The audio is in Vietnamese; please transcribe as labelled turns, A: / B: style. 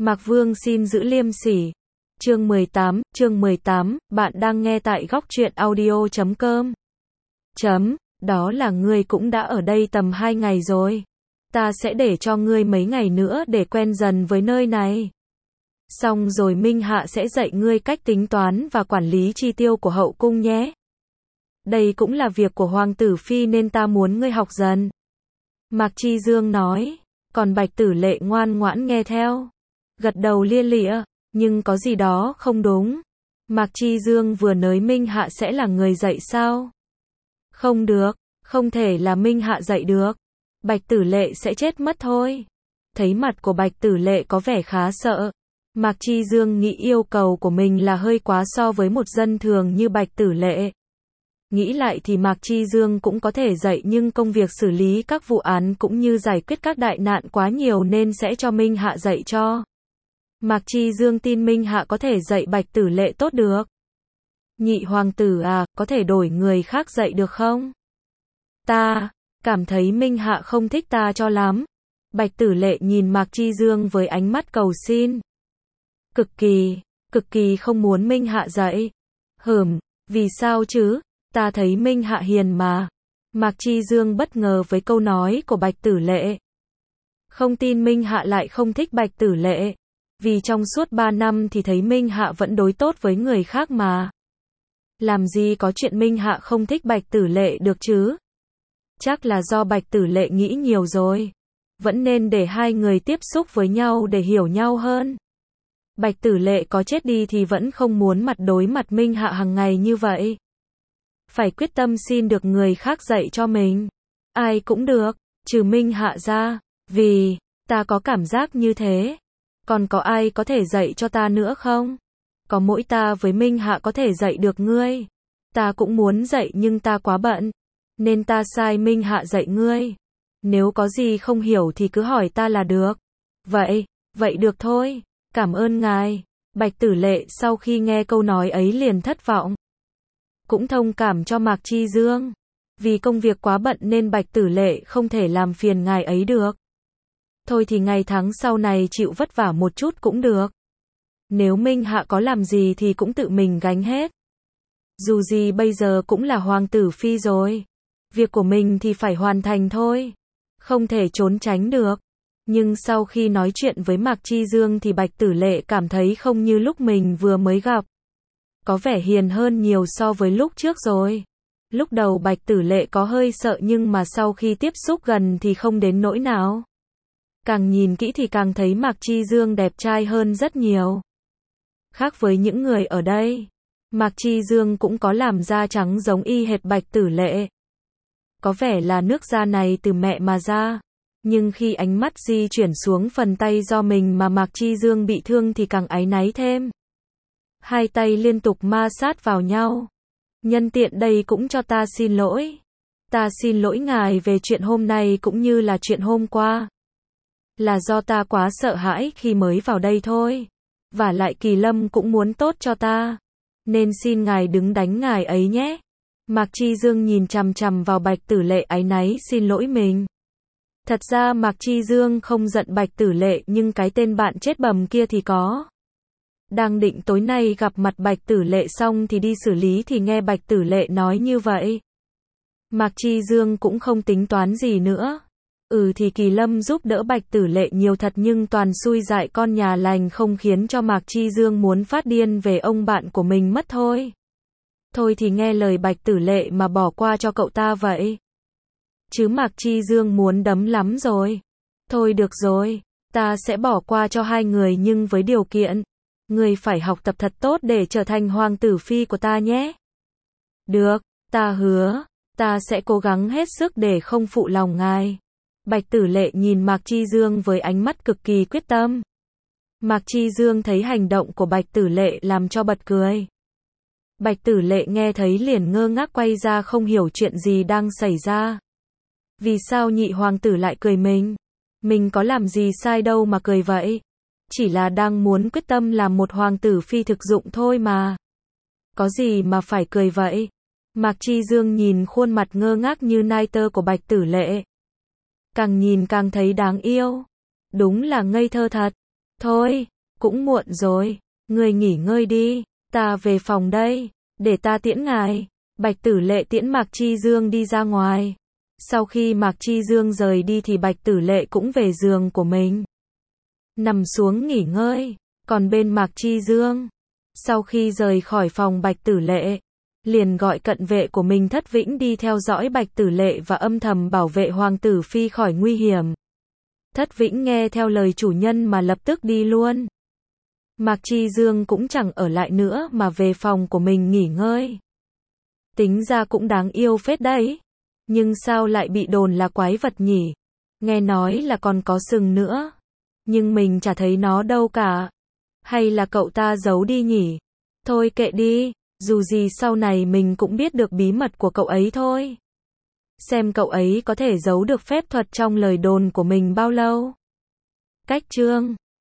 A: Mạc Vương xin giữ liêm sỉ. Chương 18, bạn đang nghe tại góc truyện audio.com. Đó là ngươi cũng đã ở đây tầm 2 ngày rồi. Ta sẽ để cho ngươi mấy ngày nữa để quen dần với nơi này. Xong rồi Minh Hạ sẽ dạy ngươi cách tính toán và quản lý chi tiêu của hậu cung nhé. Đây cũng là việc của Hoàng tử Phi nên ta muốn ngươi học dần. Mạc Chi Dương nói, còn Bạch Tử Lệ ngoan ngoãn nghe theo. Gật đầu lia lịa, nhưng có gì đó không đúng. Mạc Chi Dương vừa nói Minh Hạ sẽ là người dạy sao? Không được, không thể là Minh Hạ dạy được. Bạch Tử Lệ sẽ chết mất thôi. Thấy mặt của Bạch Tử Lệ có vẻ khá sợ. Mạc Chi Dương nghĩ yêu cầu của mình là hơi quá so với một dân thường như Bạch Tử Lệ. Nghĩ lại thì Mạc Chi Dương cũng có thể dạy nhưng công việc xử lý các vụ án cũng như giải quyết các đại nạn quá nhiều nên sẽ cho Minh Hạ dạy cho. Mạc Chi Dương tin Minh Hạ có thể dạy Bạch Tử Lệ tốt được. Nhị hoàng tử à, có thể đổi người khác dạy được không? Ta cảm thấy Minh Hạ không thích ta cho lắm. Bạch Tử Lệ nhìn Mạc Chi Dương với ánh mắt cầu xin. Cực kỳ không muốn Minh Hạ dạy. Vì sao chứ? Ta thấy Minh Hạ hiền mà. Mạc Chi Dương bất ngờ với câu nói của Bạch Tử Lệ. Không tin Minh Hạ lại không thích Bạch Tử Lệ. Vì trong suốt 3 năm thì thấy Minh Hạ vẫn đối tốt với người khác mà. Làm gì có chuyện Minh Hạ không thích Bạch Tử Lệ được chứ? Chắc là do Bạch Tử Lệ nghĩ nhiều rồi. Vẫn nên để hai người tiếp xúc với nhau để hiểu nhau hơn. Bạch Tử Lệ có chết đi thì vẫn không muốn mặt đối mặt Minh Hạ hàng ngày như vậy. Phải quyết tâm xin được người khác dạy cho mình. Ai cũng được, trừ Minh Hạ ra. Vì, ta có cảm giác như thế. Còn có ai có thể dạy cho ta nữa không? Có mỗi ta với Minh Hạ có thể dạy được ngươi. Ta cũng muốn dạy nhưng ta quá bận. Nên ta sai Minh Hạ dạy ngươi. Nếu có gì không hiểu thì cứ hỏi ta là được. Vậy được thôi. Cảm ơn ngài. Bạch Tử Lệ sau khi nghe câu nói ấy liền thất vọng. Cũng thông cảm cho Mạc Chi Dương. Vì công việc quá bận nên Bạch Tử Lệ không thể làm phiền ngài ấy được. Thôi thì ngày tháng sau này chịu vất vả một chút cũng được. Nếu Minh Hạ có làm gì thì cũng tự mình gánh hết. Dù gì bây giờ cũng là Hoàng tử Phi rồi. Việc của mình thì phải hoàn thành thôi. Không thể trốn tránh được. Nhưng sau khi nói chuyện với Mạc Chi Dương thì Bạch Tử Lệ cảm thấy không như lúc mình vừa mới gặp. Có vẻ hiền hơn nhiều so với lúc trước rồi. Lúc đầu Bạch Tử Lệ có hơi sợ nhưng mà sau khi tiếp xúc gần thì không đến nỗi nào. Càng nhìn kỹ thì càng thấy Mạc Chi Dương đẹp trai hơn rất nhiều. Khác với những người ở đây, Mạc Chi Dương cũng có làm da trắng giống y hệt Bạch Tử Lệ. Có vẻ là nước da này từ mẹ mà ra. Nhưng khi ánh mắt di chuyển xuống phần tay do mình mà Mạc Chi Dương bị thương thì càng áy náy thêm. Hai tay liên tục ma sát vào nhau. Nhân tiện đây cũng cho ta xin lỗi. Ta xin lỗi ngài về chuyện hôm nay cũng như là chuyện hôm qua. Là do ta quá sợ hãi khi mới vào đây thôi. Và lại Kỳ Lâm cũng muốn tốt cho ta. Nên xin ngài đứng đánh ngài ấy nhé. Mạc Chi Dương nhìn chằm chằm vào Bạch Tử Lệ áy náy xin lỗi mình. Thật ra Mạc Chi Dương không giận Bạch Tử Lệ nhưng cái tên bạn chết bầm kia thì có. Đang định tối nay gặp mặt Bạch Tử Lệ xong thì đi xử lý thì nghe Bạch Tử Lệ nói như vậy. Mạc Chi Dương cũng không tính toán gì nữa. Thì Kỳ Lâm giúp đỡ Bạch Tử Lệ nhiều thật nhưng toàn xui dại con nhà lành không khiến cho Mạc Chi Dương muốn phát điên về ông bạn của mình mất thôi. Thôi thì nghe lời Bạch Tử Lệ mà bỏ qua cho cậu ta vậy. Chứ Mạc Chi Dương muốn đấm lắm rồi. Thôi được rồi, ta sẽ bỏ qua cho hai người nhưng với điều kiện. Người phải học tập thật tốt để trở thành Hoàng tử Phi của ta nhé. Được, ta hứa, ta sẽ cố gắng hết sức để không phụ lòng ngài. Bạch Tử Lệ nhìn Mạc Chi Dương với ánh mắt cực kỳ quyết tâm. Mạc Chi Dương thấy hành động của Bạch Tử Lệ làm cho bật cười. Bạch Tử Lệ nghe thấy liền ngơ ngác quay ra không hiểu chuyện gì đang xảy ra. Vì sao nhị hoàng tử lại cười mình? Mình có làm gì sai đâu mà cười vậy? Chỉ là đang muốn quyết tâm làm một hoàng tử phi thực dụng thôi mà. Có gì mà phải cười vậy? Mạc Chi Dương nhìn khuôn mặt ngơ ngác như nai tơ của Bạch Tử Lệ. Càng nhìn càng thấy đáng yêu. Đúng là ngây thơ thật. Thôi, cũng muộn rồi, người nghỉ ngơi đi, ta về phòng đây, để ta tiễn ngài. Bạch Tử Lệ tiễn Mạc Chi Dương đi ra ngoài. Sau khi Mạc Chi Dương rời đi thì Bạch Tử Lệ cũng về giường của mình. Nằm xuống nghỉ ngơi, còn bên Mạc Chi Dương, sau khi rời khỏi phòng Bạch Tử Lệ, liền gọi cận vệ của mình Thất Vĩnh đi theo dõi Bạch Tử Lệ và âm thầm bảo vệ Hoàng Tử Phi khỏi nguy hiểm. Thất Vĩnh nghe theo lời chủ nhân mà lập tức đi luôn. Mạc Chi Dương cũng chẳng ở lại nữa mà về phòng của mình nghỉ ngơi. Tính ra cũng đáng yêu phết đấy. Nhưng sao lại bị đồn là quái vật nhỉ? Nghe nói là còn có sừng nữa. Nhưng mình chả thấy nó đâu cả. Hay là cậu ta giấu đi nhỉ? Thôi kệ đi, dù gì sau này mình cũng biết được bí mật của cậu ấy thôi. Xem cậu ấy có thể giấu được phép thuật trong lời đồn của mình bao lâu. Cách chương